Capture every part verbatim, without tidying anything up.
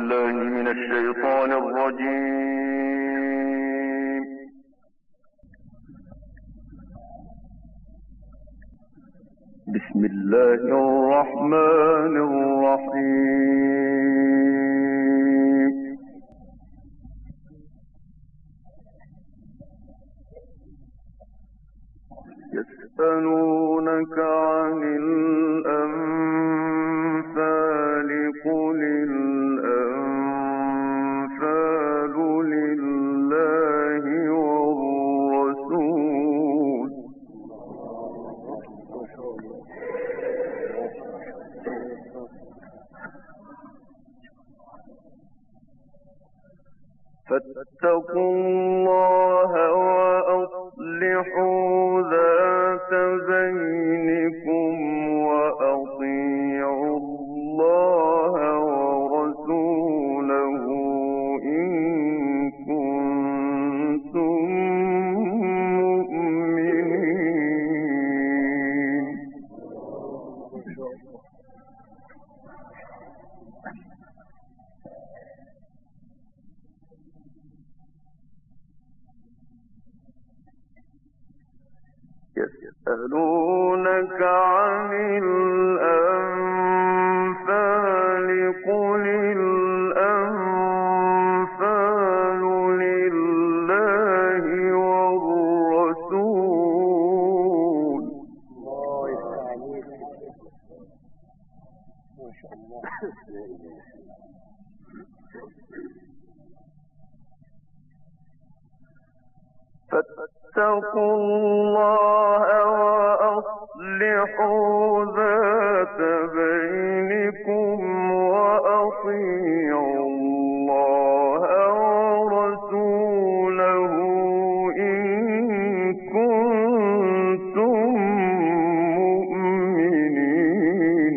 بالله من الشيطان الرجيم. بسم الله الرحمن الرحيم. يسألونك عن الأنفال قل الأنفال لله والرسول فاتقوا الله وأصلحوا ذات بينكم وأطيعوا الله ورسوله إن كنتم مؤمنين. يسألونك عن الأنفال قل الأنفال لله والرسول ما شاء الله. فاتقوا الله وأصلحوا ذات بينكم وأطيعوا الله ورسوله إن كنتم مؤمنين.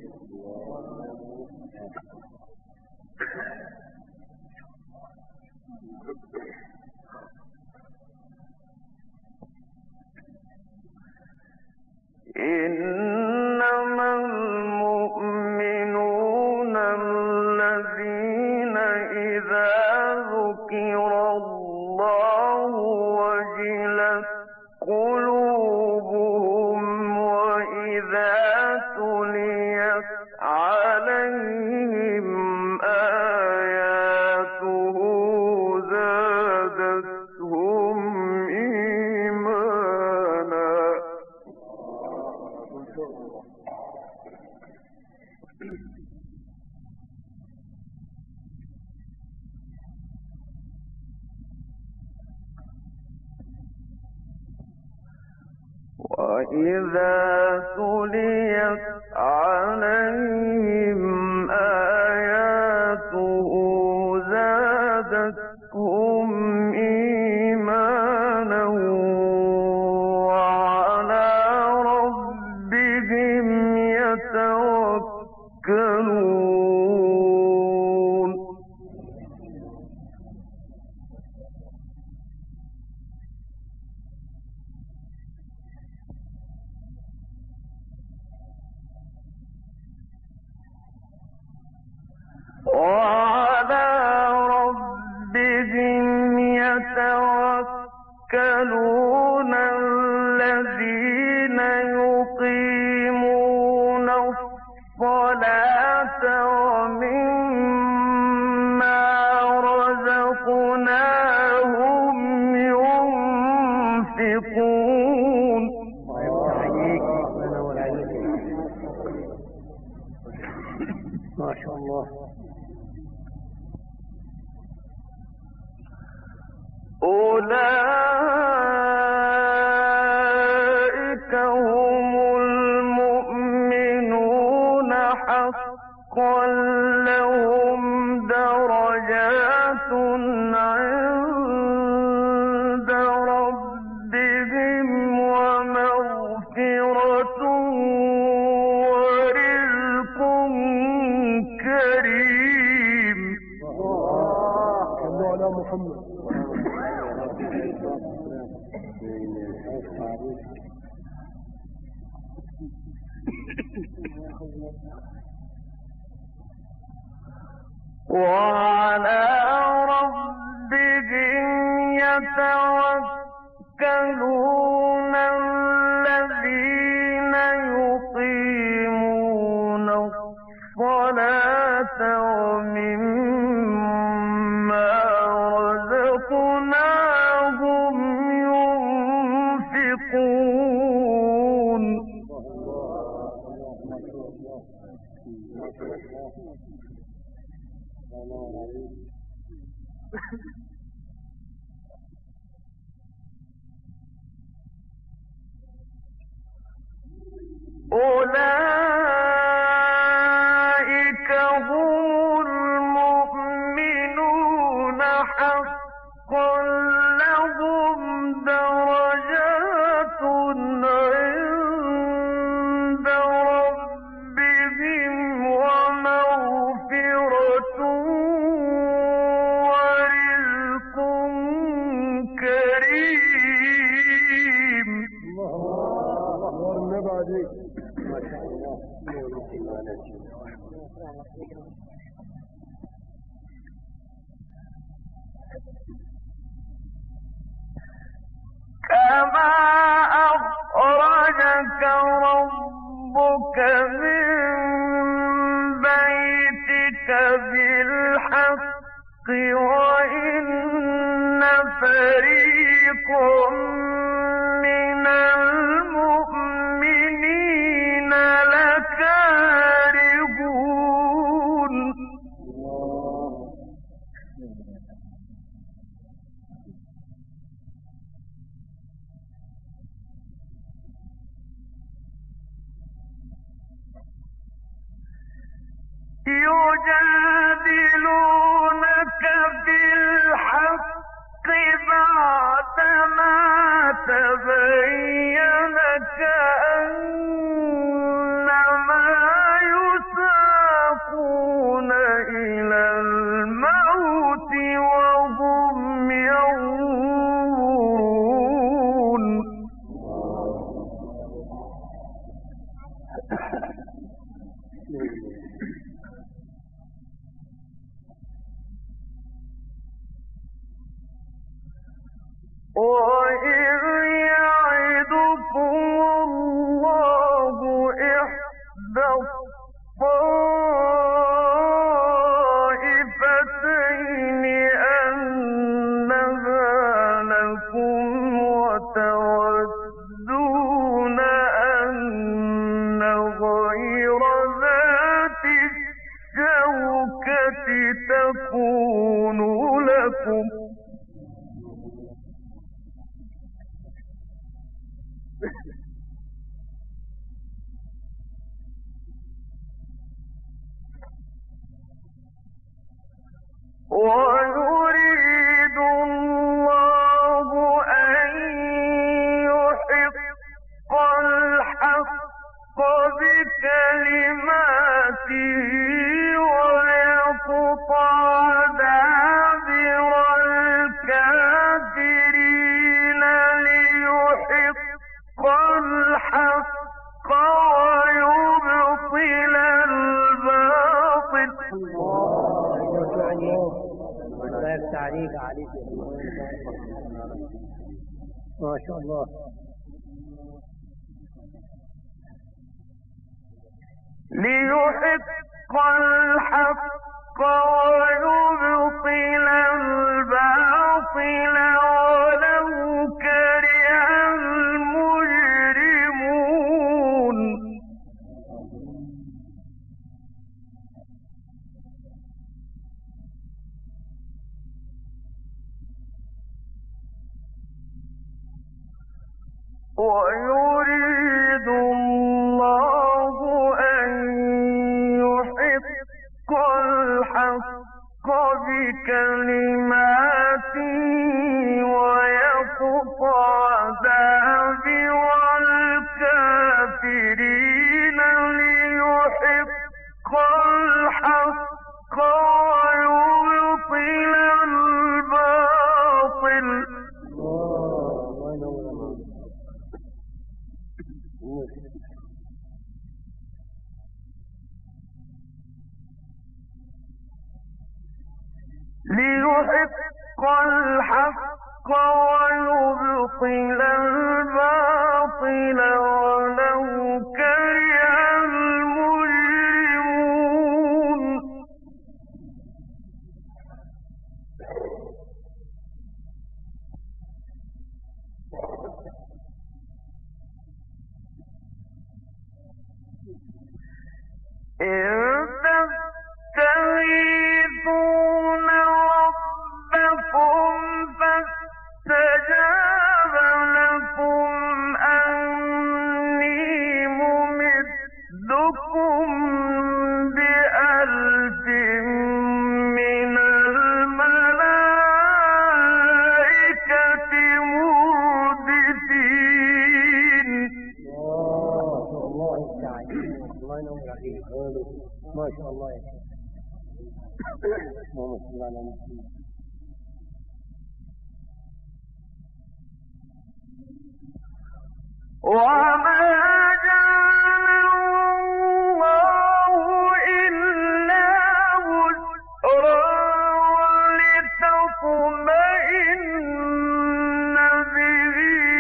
إنما المؤمنون الذين إذا ذكر الله وجلت قلوبهم وإذا تليت عليهم آياته زادتهم إيمانا. وإذا تليت عليهم آياته زادتهم إيمانا وعلى ربهم يتوكلون. وعلى ربهم يتوكلون الذين يقيمون الصلاة ومما رزقناهم ينفقون. ما شاء الله. أولئك هم المؤمنون حقا لهم درجات عند ربهم ومغفرة ورزق كريم. الله على محمد. وعلى ربهم يتوكلون الذين يقيمون الصلاة ومما رزقناهم ينفقون. أولئك هم المؤمنون حقا لهم درجات عند ربهم ومغفرة ورزق كريم. كما أخرجك ربك من بيتك بالحق وإن فريقا من المؤمنين لكارهون. يجادلونك بالحق بعدما تبين كأنما يساقون إلى الموت وهم ينظرون. وإذ يعدكم الله إحدى الطائفتين أنها لكم وتودون أن غير ذات الشوكة تكون لكم ويريد الله أن يحق الحق بكلماته ويقطع دابر الكافرين ليحق الحق ويبطل الباطل. عليك عليك ما شاء الله. ليحق الحق ويبطل الباطل ولو كره المجرمون. ويريد الله أن يحق الحق بكلماته ويقطع دابر الكافرين ليحق الحق ويبطل الباطل. ليحق الحق ويبطل الباطل ولو كره المجرمون إن تستغيثون ربكم فاستجاب لكم أني ممدكم بألف من الملائكة مردفين. الله تعالى الله ينور عليك. ما شاء الله يا شيخ. اللهم صل على محمد. وما جعله الله إلا بشرى ولتطمئن به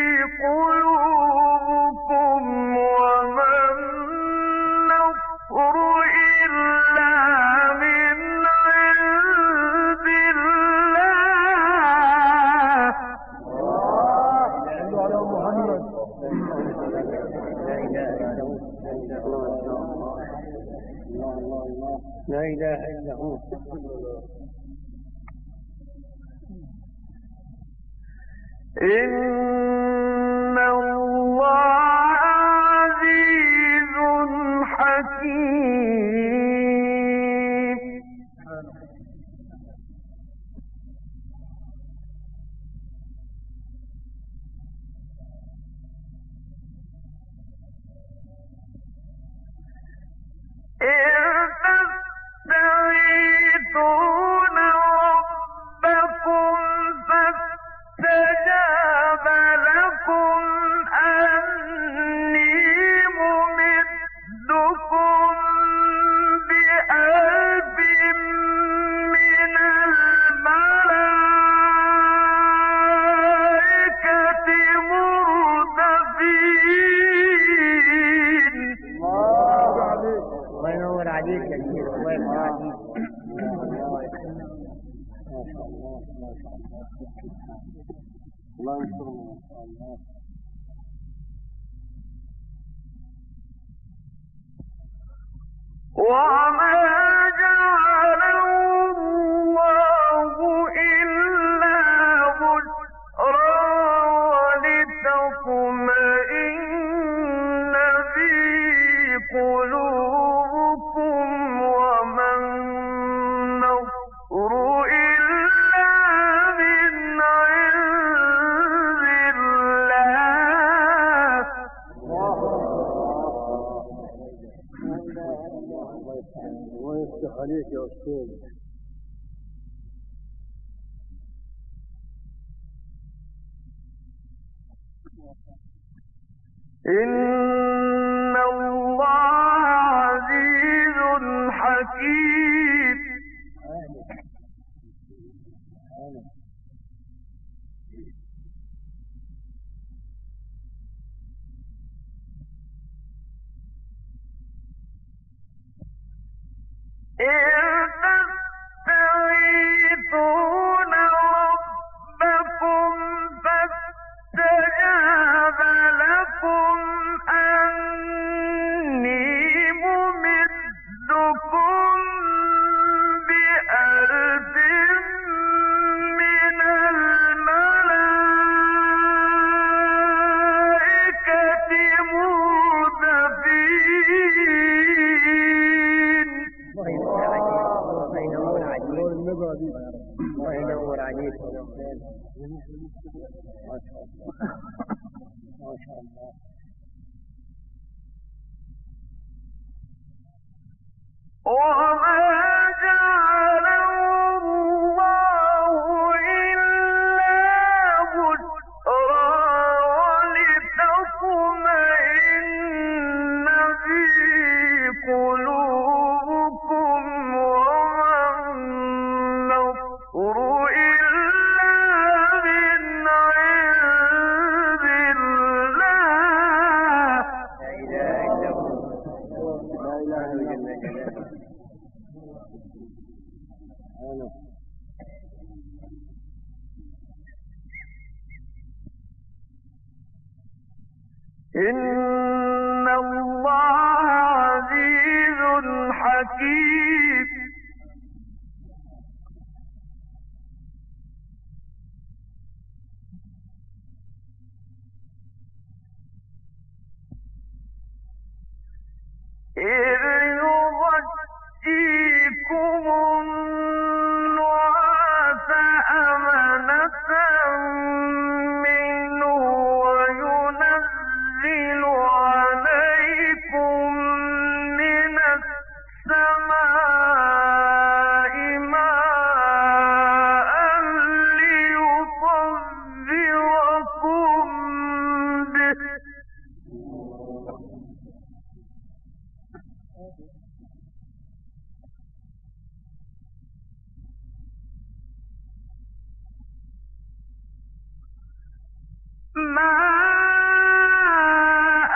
قلوبكم وما النصر إلا من عند الله. صلوا على محمد. لا إله إلا هو. الله الله الله. لا إله إلا هو. إن الله عزيز حكيم. إذ تستغيثون ربكم فاستجاب لكم أني ممدكم بألف من الملائكة مردفين. الله ينور عليك يا شيخ. الله ينور عليك. ما شاء الله ما شاء الله. الله ينصرنا ما شاء الله. وما جعله الله إلا بشرى ولتطمئن به قلوبكم وما النصر إلا من عند الله. الله يفتح عليك يا أستاذ. إن الله عزيز حكيم. إذ تستغيثون ربكم فاستجاب لكم أني ممدكم بألف من الملائكة مردفين. الله ينور عليك. الله ينور عليك. ما شاء الله ما شاء الله. وما جعله الله إلا بشرى ولتطمئن به قلوبكم وما النصر إن الله عزيز حكيم. إذ يغشيكم النعاس أمنة منه وينزل عليكم من السماء ماء ليطهركم به ماء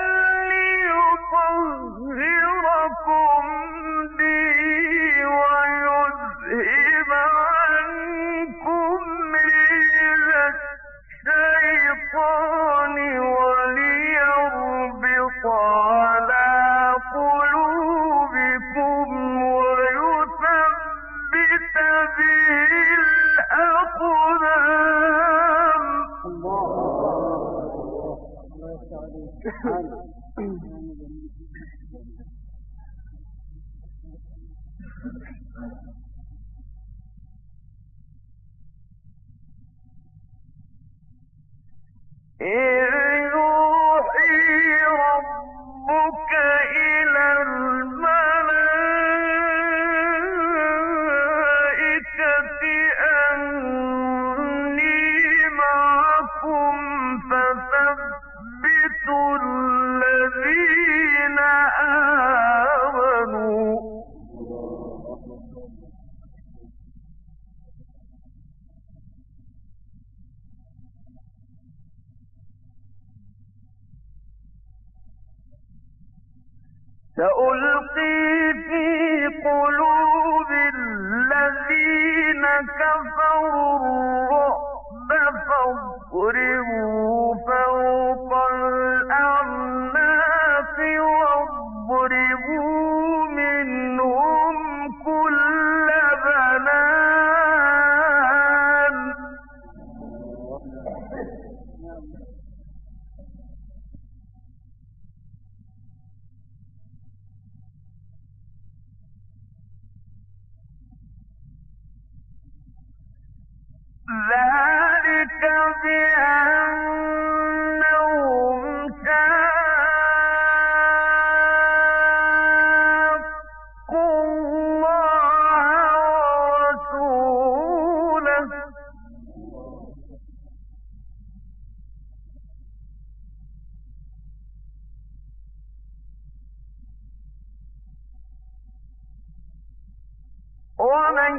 ليطهركم به ويذهب عنكم رجز الشيطان وليربط على قلوبكم ويثبت به الأقدام. إذ يوحي ربك إلى الملائكة أني معكم فثبتوا الذين آمنوا سألقي في قلوب الذين كفروا الرعب فاضربوا فوق الأعناق واضربوا منهم كل بنان. ذلك بأنهم شاقوا الله ورسوله ومن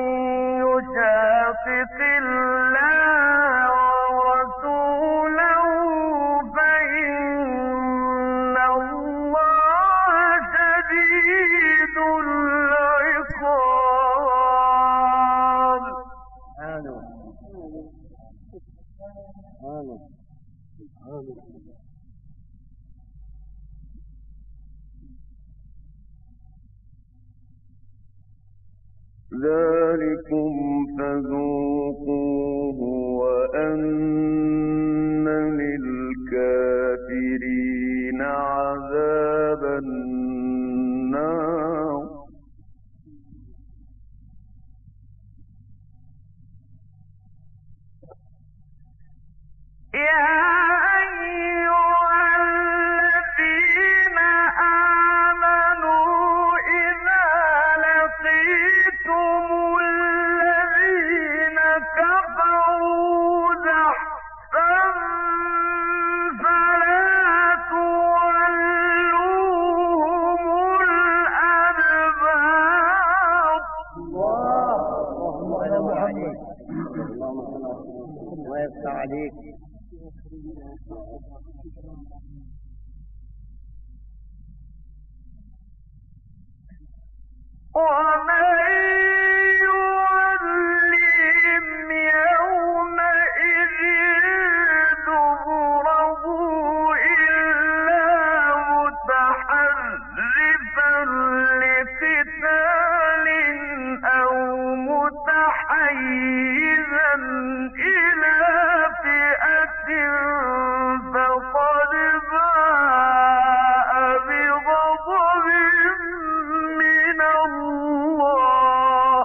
يشاقق الله ورسوله فإن الله شديد العقاب. ذلكم فذوقوه وأن للكافرين عذاب النار. يا أيها الذين آمنوا إذا لقيتم الذين كفروا زحفا فلا تولوهم عليك. اللهم صل على الله يفتح عليك. ومن يولهم يومئذ دبره إلا متحرفا لقتال أو متحيزا إلى فئة فقد باء بغضب من الله.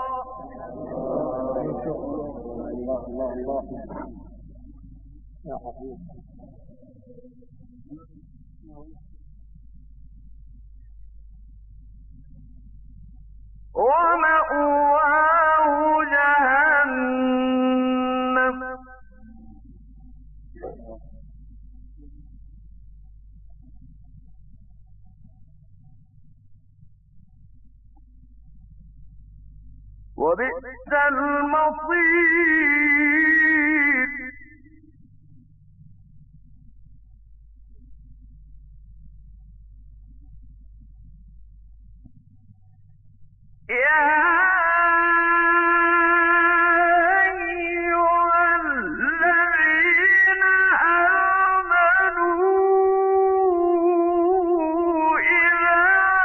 الله الله الله يا حبيبي. ومأواه جهنم وبئس المصير. يا أيها الذين آمنوا إذا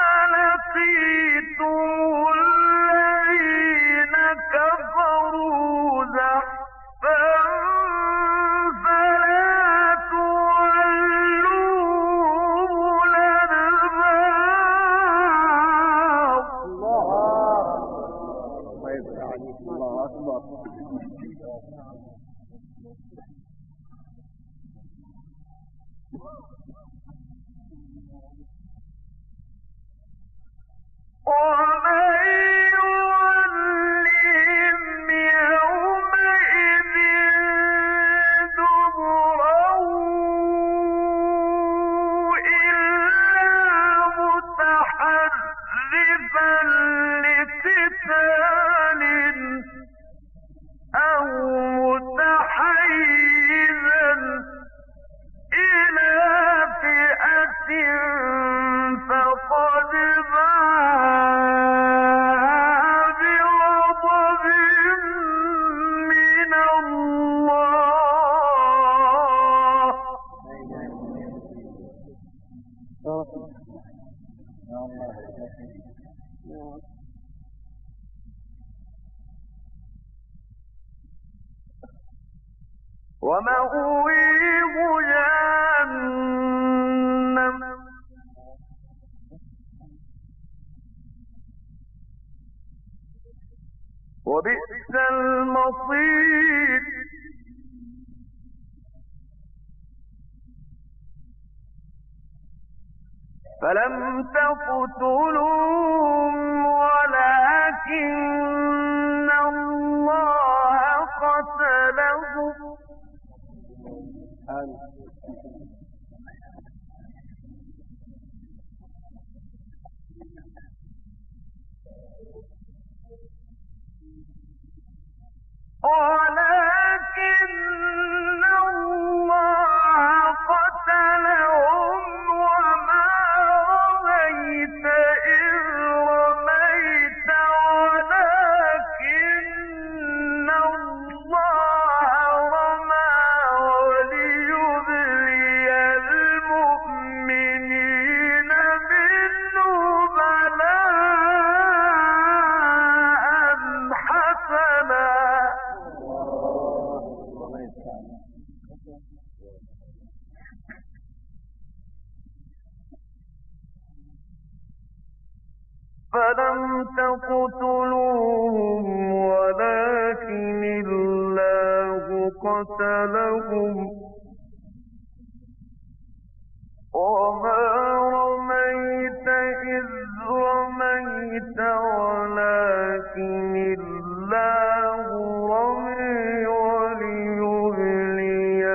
لقيتم الذين كفروا زحفا فلا تولوهم الأدبار. الله يفتح عليك. الله أكبر. ومن يولهم يومئذ دبره إلا متحرفا لقتال أو متحيزا إلى فئة فقد باء بغضب من الله. يا الله. ومأويه جهنم وبئس المصير. فلم تقتلوهم ولكن الله قتلهم ولكن الله قتلهم وما رميت إذ رميت ولكن الله رمى وليبلي المؤمنين منه بلاء حسنا. فلم تقتلوهم ولكن الله قتلهم وما رميت إذ رميت ولكن الله رمي وليبلي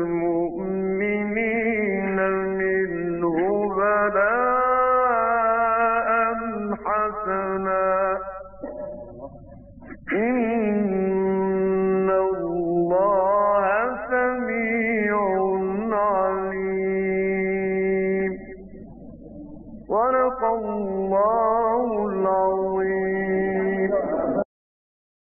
المؤمنين منه بلاء حسنا. إن صدق الله